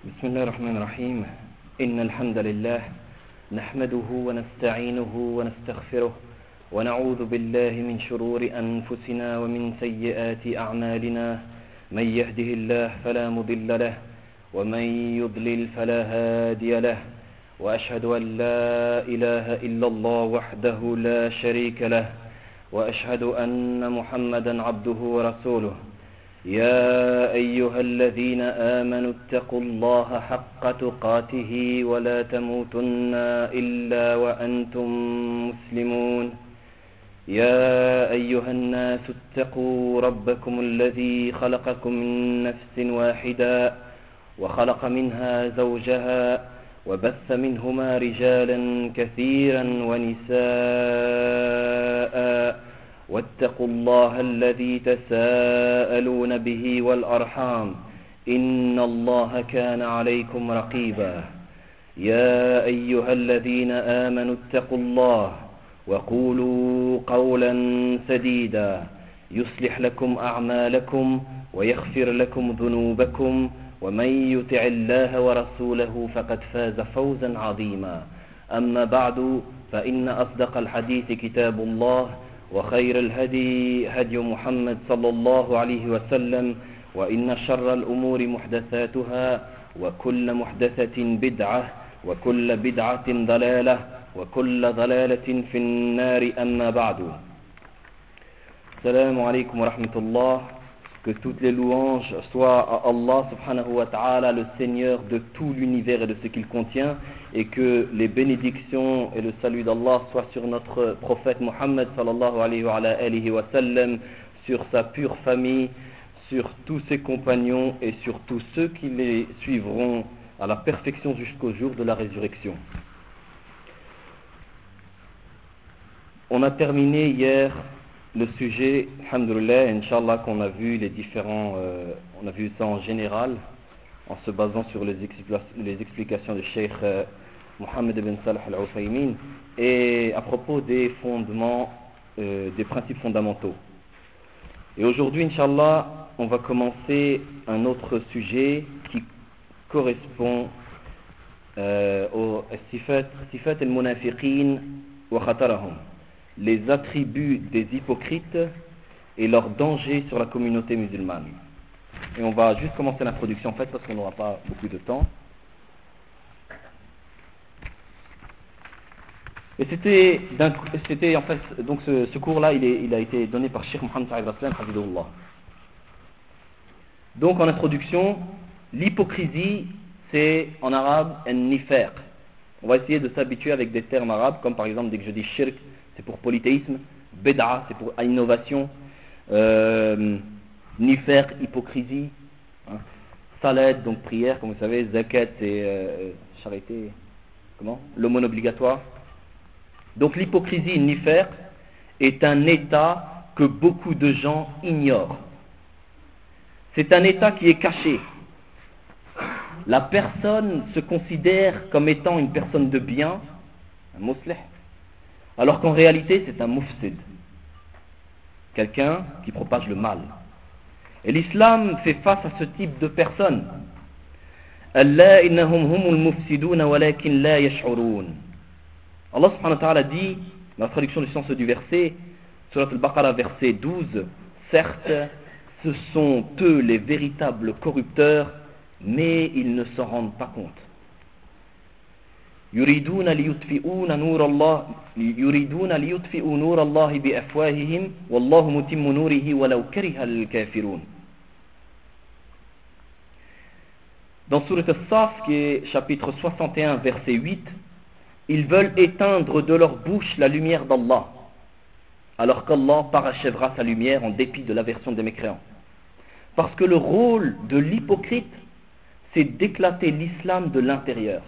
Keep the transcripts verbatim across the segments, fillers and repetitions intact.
بسم الله الرحمن الرحيم إن الحمد لله نحمده ونستعينه ونستغفره ونعوذ بالله من شرور أنفسنا ومن سيئات أعمالنا من يهده الله فلا مضل له ومن يضلل فلا هادي له وأشهد أن لا إله إلا الله وحده لا شريك له وأشهد أن محمدا عبده ورسوله يا أيها الذين آمنوا اتقوا الله حق تقاته ولا تموتن إلا وأنتم مسلمون يا أيها الناس اتقوا ربكم الذي خلقكم من نفس واحدة وخلق منها زوجها وبث منهما رجالا كثيرا ونساء واتقوا الله الذي تساءلون به والأرحام إن الله كان عليكم رقيبا يا أيها الذين آمنوا اتقوا الله وقولوا قولا سديدا يصلح لكم أعمالكم ويغفر لكم ذنوبكم ومن يطع الله ورسوله فقد فاز فوزا عظيما أما بعد فإن أصدق الحديث كتاب الله وخير الهدي هدي محمد صلى الله عليه وسلم وإن شر الأمور محدثاتها وكل محدثة بدعة وكل بدعة ضلالة وكل ضلالة في النار أما بعد. السلام عليكم ورحمة الله. Que toutes les louanges soient à Allah subhanahu wa ta'ala, le Seigneur de tout l'univers et de ce qu'il contient, et que les bénédictions et le salut d'Allah soient sur notre prophète Muhammad sallallahu alayhi wa alayhi wa sallam, sur sa pure famille, sur tous ses compagnons et sur tous ceux qui les suivront à la perfection jusqu'au jour de la résurrection. On a terminé hier le sujet, alhamdoulilah, Inch'Allah, qu'on a vu les différents, euh, on a vu ça en général, en se basant sur les, expli- les explications de Cheikh euh, Mohammed ibn Salah al-Uthaymin, et à propos des fondements, euh, des principes fondamentaux. Et aujourd'hui, Inch'Allah, on va commencer un autre sujet qui correspond euh, au sifat, sifat al-munafiqin wa khatarahum, les attributs des hypocrites et leur danger sur la communauté musulmane. Et on va juste commencer l'introduction en fait parce qu'on n'aura pas beaucoup de temps. Et c'était, c'était en fait, donc ce, ce cours-là, il, est, il a été donné par Cheikh Mohammed Saïd Raslan, Hafidullah. Donc en introduction, l'hypocrisie, c'est en arabe un nifaq. On va essayer de s'habituer avec des termes arabes, comme par exemple dès que je dis shirk, c'est pour polythéisme, bid'a, c'est pour innovation, euh, nifaq, hypocrisie, hein, salat, donc prière, comme vous savez, zakat, c'est euh, charité, comment, l'aumône obligatoire. Donc l'hypocrisie, nifaq, est un état que beaucoup de gens ignorent. C'est un état qui est caché. La personne se considère comme étant une personne de bien, un muslih, alors qu'en réalité c'est un mufsid, quelqu'un qui propage le mal. Et l'islam fait face à ce type de personnes. Allah innahum humul mufsidun walakin la yash'urun. Allah subhanahu wa ta'ala dit, dans la traduction du sens du verset, Surat al-Baqarah verset douze, certes, ce sont eux les véritables corrupteurs, mais ils ne s'en rendent pas compte. يريدون ليطفئوا نور الله يريدون ليطفئوا نور الله بأفواههم والله متم نوره ولو كره الكافرون. Dans Surat As-Saf, qui est chapitre soixante et un, verset huit, ils veulent éteindre de leur bouche la lumière d'Allah, alors qu'Allah parachèvera sa lumière en dépit de l'aversion des mécréants. Parce que le rôle de l'hypocrite, c'est d'éclater l'islam de l'intérieur.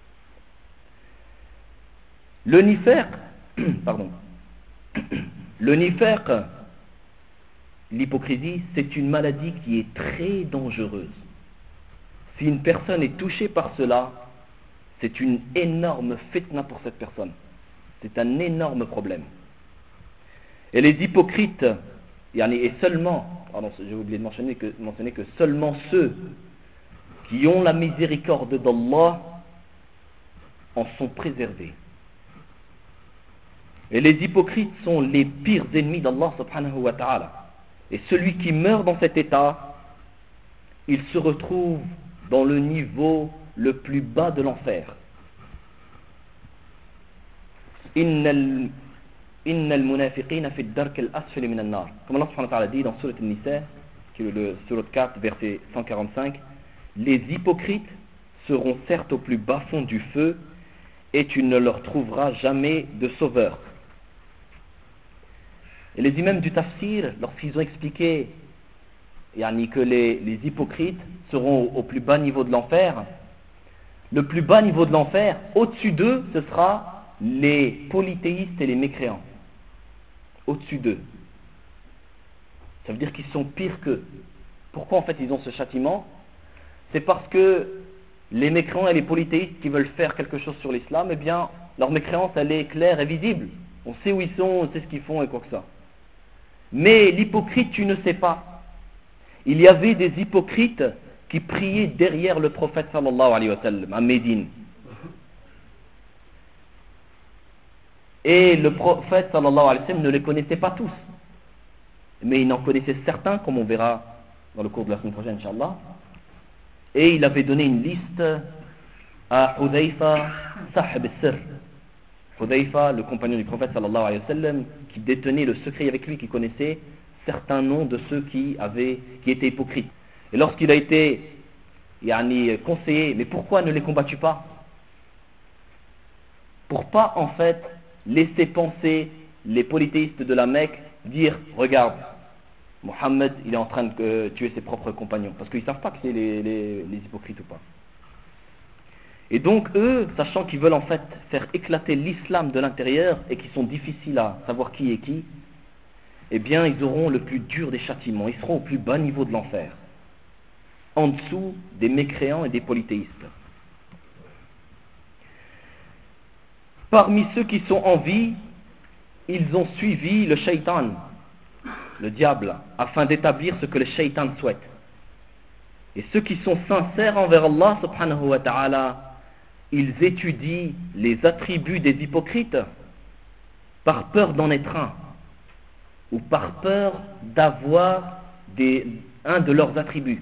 Le nifaq, pardon, le nifaq, l'hypocrisie, c'est une maladie qui est très dangereuse. Si une personne est touchée par cela, c'est une énorme fitna pour cette personne. C'est un énorme problème. Et les hypocrites, et seulement, pardon, j'ai oublié de mentionner que, mentionner que seulement ceux qui ont la miséricorde d'Allah en sont préservés. Et les hypocrites sont les pires ennemis d'Allah subhanahu wa ta'ala. Et celui qui meurt dans cet état, il se retrouve dans le niveau le plus bas de l'enfer. Innal innal munafiqina fi ad-dark al-asfali min an-nar. Comme Allah subhanahu wa ta'ala dit dans Surat An-Nisa, qui est le Surat quatre, verset cent quarante-cinq, les hypocrites seront certes au plus bas fond du feu et tu ne leur trouveras jamais de sauveur. Et les imams du tafsir, lorsqu'ils ont expliqué yani, que les, les hypocrites seront au, au plus bas niveau de l'enfer, le plus bas niveau de l'enfer, au-dessus d'eux, ce sera les polythéistes et les mécréants. Au-dessus d'eux. Ça veut dire qu'ils sont pires qu'eux. Pourquoi en fait ils ont ce châtiment? C'est parce que les mécréants et les polythéistes qui veulent faire quelque chose sur l'islam, eh bien, leur mécréance elle est claire et visible. On sait où ils sont, on sait ce qu'ils font et quoi que ça. Mais l'hypocrite, tu ne sais pas. Il y avait des hypocrites qui priaient derrière le prophète sallallahu alayhi wa sallam à Médine. Et le prophète sallallahu alayhi wa sallam ne les connaissait pas tous. Mais il en connaissait certains, comme on verra dans le cours de la semaine prochaine, Inch'Allah. Et il avait donné une liste à Hudayfa Sahib al-Sir. Hudayfa, le compagnon du prophète sallallahu alayhi wa sallam, qui détenait le secret avec lui, qui connaissait certains noms de ceux qui avaient, qui étaient hypocrites. Et lorsqu'il a été yani, conseillé, mais pourquoi ne les combats-tu pas? Pour pas en fait laisser penser les polythéistes de la Mecque, dire regarde, Mohammed il est en train de euh, tuer ses propres compagnons, parce qu'ils ne savent pas que c'est les, les, les hypocrites ou pas. Et donc eux, sachant qu'ils veulent en fait faire éclater l'islam de l'intérieur et qu'ils sont difficiles à savoir qui est qui, eh bien ils auront le plus dur des châtiments, ils seront au plus bas niveau de l'enfer, en dessous des mécréants et des polythéistes. Parmi ceux qui sont en vie, ils ont suivi le shaitan, le diable, afin d'établir ce que le shaitan souhaite. Et ceux qui sont sincères envers Allah subhanahu wa ta'ala, ils étudient les attributs des hypocrites par peur d'en être un, ou par peur d'avoir des, un de leurs attributs.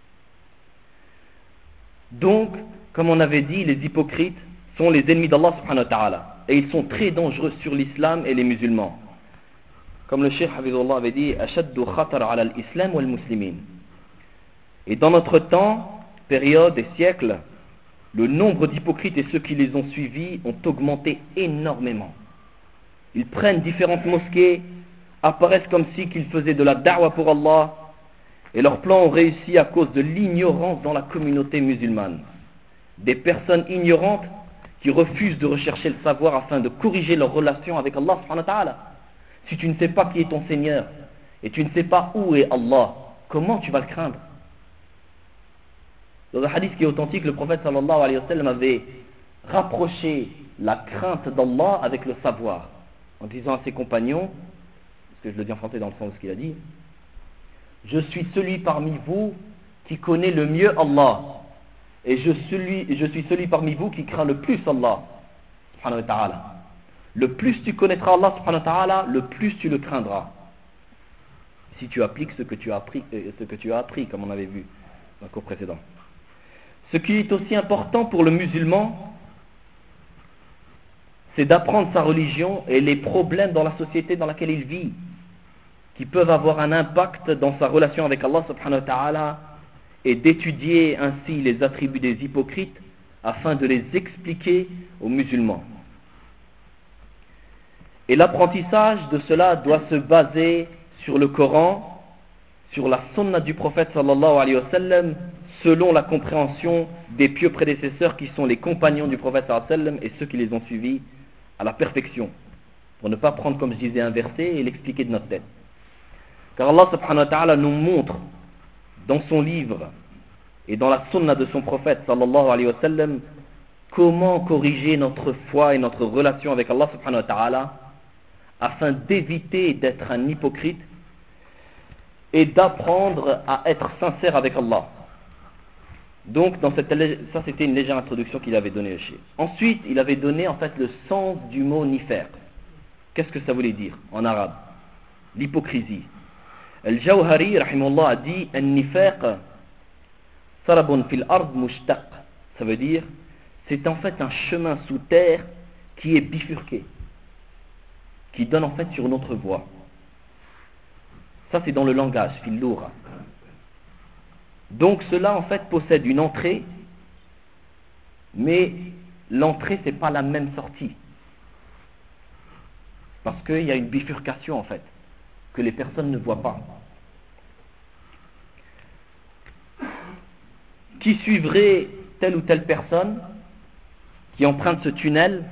Donc, comme on avait dit, les hypocrites sont les ennemis d'Allah subhanahu wa ta'ala, et ils sont très dangereux sur l'islam et les musulmans. Comme le Cheikh Hafizullah avait dit, ashaddu khatar ala al-islam wal muslimin. Et dans notre temps, période et siècle, le nombre d'hypocrites et ceux qui les ont suivis ont augmenté énormément. Ils prennent différentes mosquées, apparaissent comme si qu'ils faisaient de la da'wa pour Allah, et leurs plans ont réussi à cause de l'ignorance dans la communauté musulmane. Des personnes ignorantes qui refusent de rechercher le savoir afin de corriger leur relation avec Allah subhanahu wa ta'ala. Si tu ne sais pas qui est ton Seigneur, et tu ne sais pas où est Allah, comment tu vas le craindre? Dans un hadith qui est authentique, le prophète sallallahu alayhi wa sallam avait rapproché la crainte d'Allah avec le savoir, en disant à ses compagnons, parce que je le dis en français dans le sens de ce qu'il a dit, je suis celui parmi vous qui connaît le mieux Allah, et je suis, je suis celui parmi vous qui craint le plus Allah subhanahu wa ta'ala. Le plus tu connaîtras Allah subhanahu wa ta'ala, le plus tu le craindras, si tu appliques ce que tu as appris, ce que tu as appris comme on avait vu dans le cours précédent. Ce qui est aussi important pour le musulman, c'est d'apprendre sa religion et les problèmes dans la société dans laquelle il vit, qui peuvent avoir un impact dans sa relation avec Allah subhanahu wa ta'ala, et d'étudier ainsi les attributs des hypocrites afin de les expliquer aux musulmans. Et l'apprentissage de cela doit se baser sur le Coran, sur la sunna du prophète sallallahu alayhi wa sallam, selon la compréhension des pieux prédécesseurs qui sont les compagnons du prophète sallallahu alayhi wa sallam et ceux qui les ont suivis à la perfection, pour ne pas prendre, comme je disais, un verset et l'expliquer de notre tête. Car Allah subhanahu wa ta'ala nous montre dans son livre et dans la sunna de son prophète sallallahu alayhi wa sallam comment corriger notre foi et notre relation avec Allah subhanahu wa ta'ala afin d'éviter d'être un hypocrite et d'apprendre à être sincère avec Allah. Donc, dans cette, ça c'était une légère introduction qu'il avait donnée chez. Ensuite, il avait donné en fait le sens du mot nifaq. Qu'est-ce que ça voulait dire en arabe? L'hypocrisie. Al-Jawhari, rahimahullah, a dit An-nifaq sarabun fil ard mushtaq. Ça veut dire, c'est en fait un chemin sous terre qui est bifurqué, qui donne en fait sur notre voie. Ça c'est dans le langage, fil loura. Donc cela en fait possède une entrée, mais l'entrée c'est pas la même sortie. Parce qu'il y a une bifurcation en fait, que les personnes ne voient pas. Qui suivrait telle ou telle personne qui emprunte ce tunnel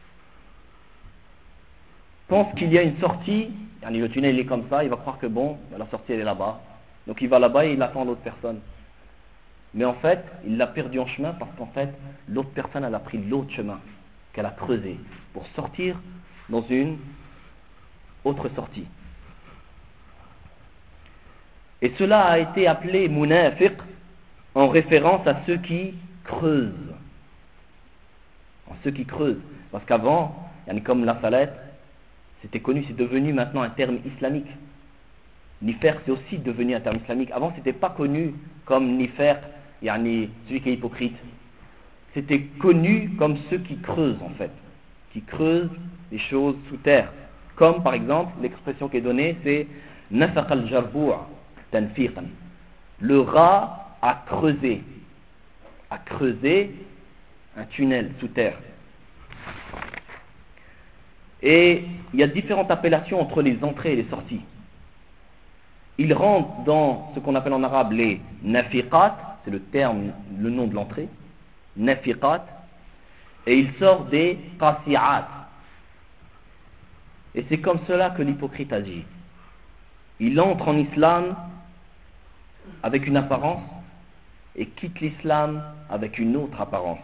pense qu'il y a une sortie, le tunnel il est comme ça, il va croire que bon, la sortie elle est là-bas. Donc il va là-bas et il attend l'autre personne. Mais en fait, il l'a perdu en chemin parce qu'en fait, l'autre personne elle a pris l'autre chemin qu'elle a creusé pour sortir dans une autre sortie. Et cela a été appelé munafiq en référence à ceux qui creusent. En ceux qui creusent. Parce qu'avant, comme la salette, c'était connu, c'est devenu maintenant un terme islamique. Nifer, c'est aussi devenu un terme islamique. Avant, c'était pas connu comme Nifer, yani celui qui est hypocrite. C'était connu comme ceux qui creusent en fait, qui creusent les choses sous terre. Comme par exemple, l'expression qui est donnée, c'est Nafaq al-jarbu' tanfiqan. Le rat a creusé, a creusé un tunnel sous terre. Et il y a différentes appellations entre les entrées et les sorties. Il rentre dans ce qu'on appelle en arabe les nafiqat, c'est le terme, le nom de l'entrée, nafiqat, et il sort des qasi'at. Et c'est comme cela que l'hypocrite agit. Il entre en islam avec une apparence et quitte l'islam avec une autre apparence.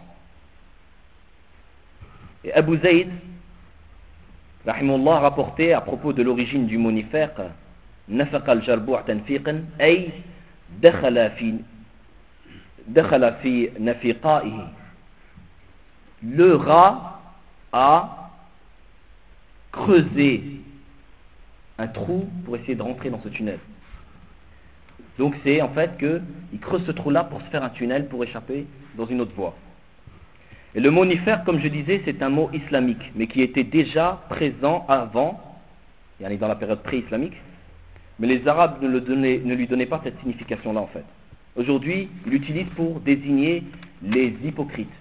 Et Abu Zayd, rahimahullah, rapporté à propos de l'origine du mot nifaq, نفق الجربوع تنفيقا أي دخل في دخل في نفقائه. Le rat a creusé un trou pour essayer de rentrer dans ce tunnel. Donc c'est en fait qu'il creuse ce trou-là pour se faire un tunnel pour échapper dans une autre voie. Et le mot nifaq, comme je disais, c'est un mot islamique, mais qui était déjà présent avant, dans la période pré-islamique. Mais les Arabes ne, le donnaient, ne lui donnaient pas cette signification-là en fait. Aujourd'hui, ils l'utilisent pour désigner les hypocrites.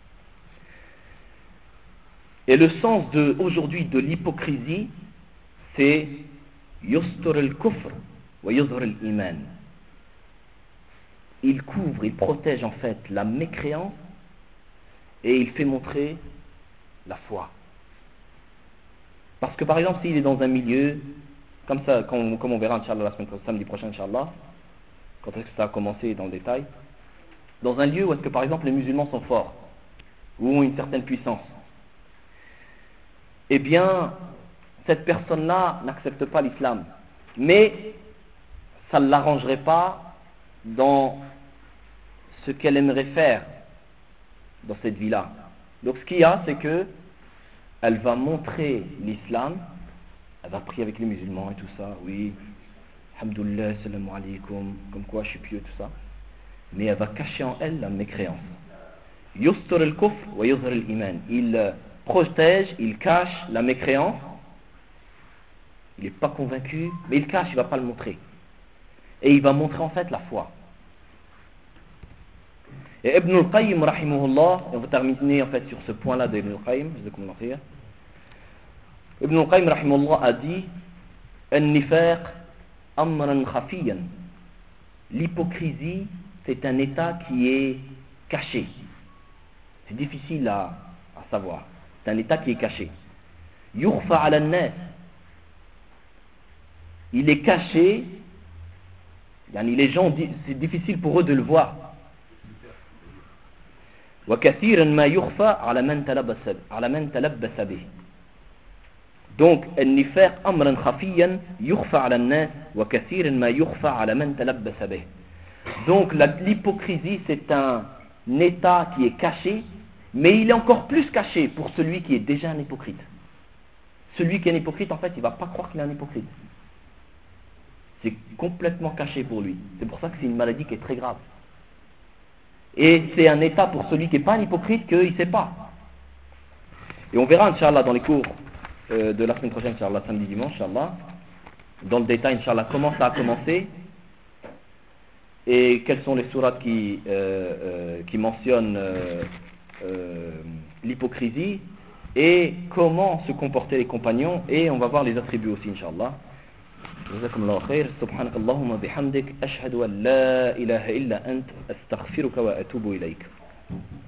Et le sens de, aujourd'hui de l'hypocrisie, c'est yustur al-kufr wa yuzhar al-iman. Il couvre, il protège en fait la mécréance et il fait montrer la foi. Parce que par exemple, s'il est dans un milieu comme ça, comme, comme on verra Inch'Allah la semaine samedi prochain, Inch'Allah, quand est-ce que ça a commencé dans le détail, dans un lieu où est-ce que par exemple les musulmans sont forts, ou ont une certaine puissance, eh bien, cette personne-là n'accepte pas l'islam. Mais ça ne l'arrangerait pas dans ce qu'elle aimerait faire dans cette vie-là. Donc ce qu'il y a, c'est que elle va montrer l'islam. Elle va prier avec les musulmans et tout ça, oui, alhamdoulilah, salam alaikum, comme quoi je suis pieux, tout ça. Mais elle va cacher en elle la mécréance. Yustur al-kufr wa yuzhar al-iman. Il protège, il cache la mécréance. Il n'est pas convaincu, mais il cache, il ne va pas le montrer. Et il va montrer en fait la foi. Et Ibn al-Qayyim, rahimahullah, et on va terminer en fait sur ce point-là d'Ibn al-Qayyim, je vais commencer. Ibn al-Qayyim rahimahullah a dit An-nifaq amran khafiyan. L'hypocrisie, c'est un état qui est caché. C'est difficile à, à savoir. C'est un état qui est caché. Yukhfa ala an-nas. Il est caché. Yani les gens, c'est difficile pour eux de le voir. Wa kathiran ma yukhfa ala man talabbasa ala man talabbasa bih. Donc, النفاق أمرا خفيا يخفى على الناس وكثير ما يخفى على من تلبس به. Donc la- l'hypocrisie, c'est un état qui est caché, mais il est encore plus caché pour celui qui est déjà un hypocrite. Celui qui est un hypocrite, en fait, il ne va pas croire qu'il est un hypocrite. C'est complètement caché pour lui. C'est pour ça que c'est une maladie qui est très grave. Et c'est un état pour celui qui n'est pas un hypocrite qu'il ne sait pas. Et on verra, Inch'Allah, dans les cours euh, de la semaine prochaine, Inch'Allah, samedi, dimanche, Inch'Allah, dans le détail, Inch'Allah, comment ça a commencé et quelles sont les sourates qui, euh, euh, qui mentionnent euh, euh, l'hypocrisie et comment se comportaient les compagnons, et on va voir les attributs aussi, Inch'Allah. جزاكم الله خير سبحانك اللهم وبحمدك أشهد أن لا إله إلا أنت أستغفرك وأتوب إليك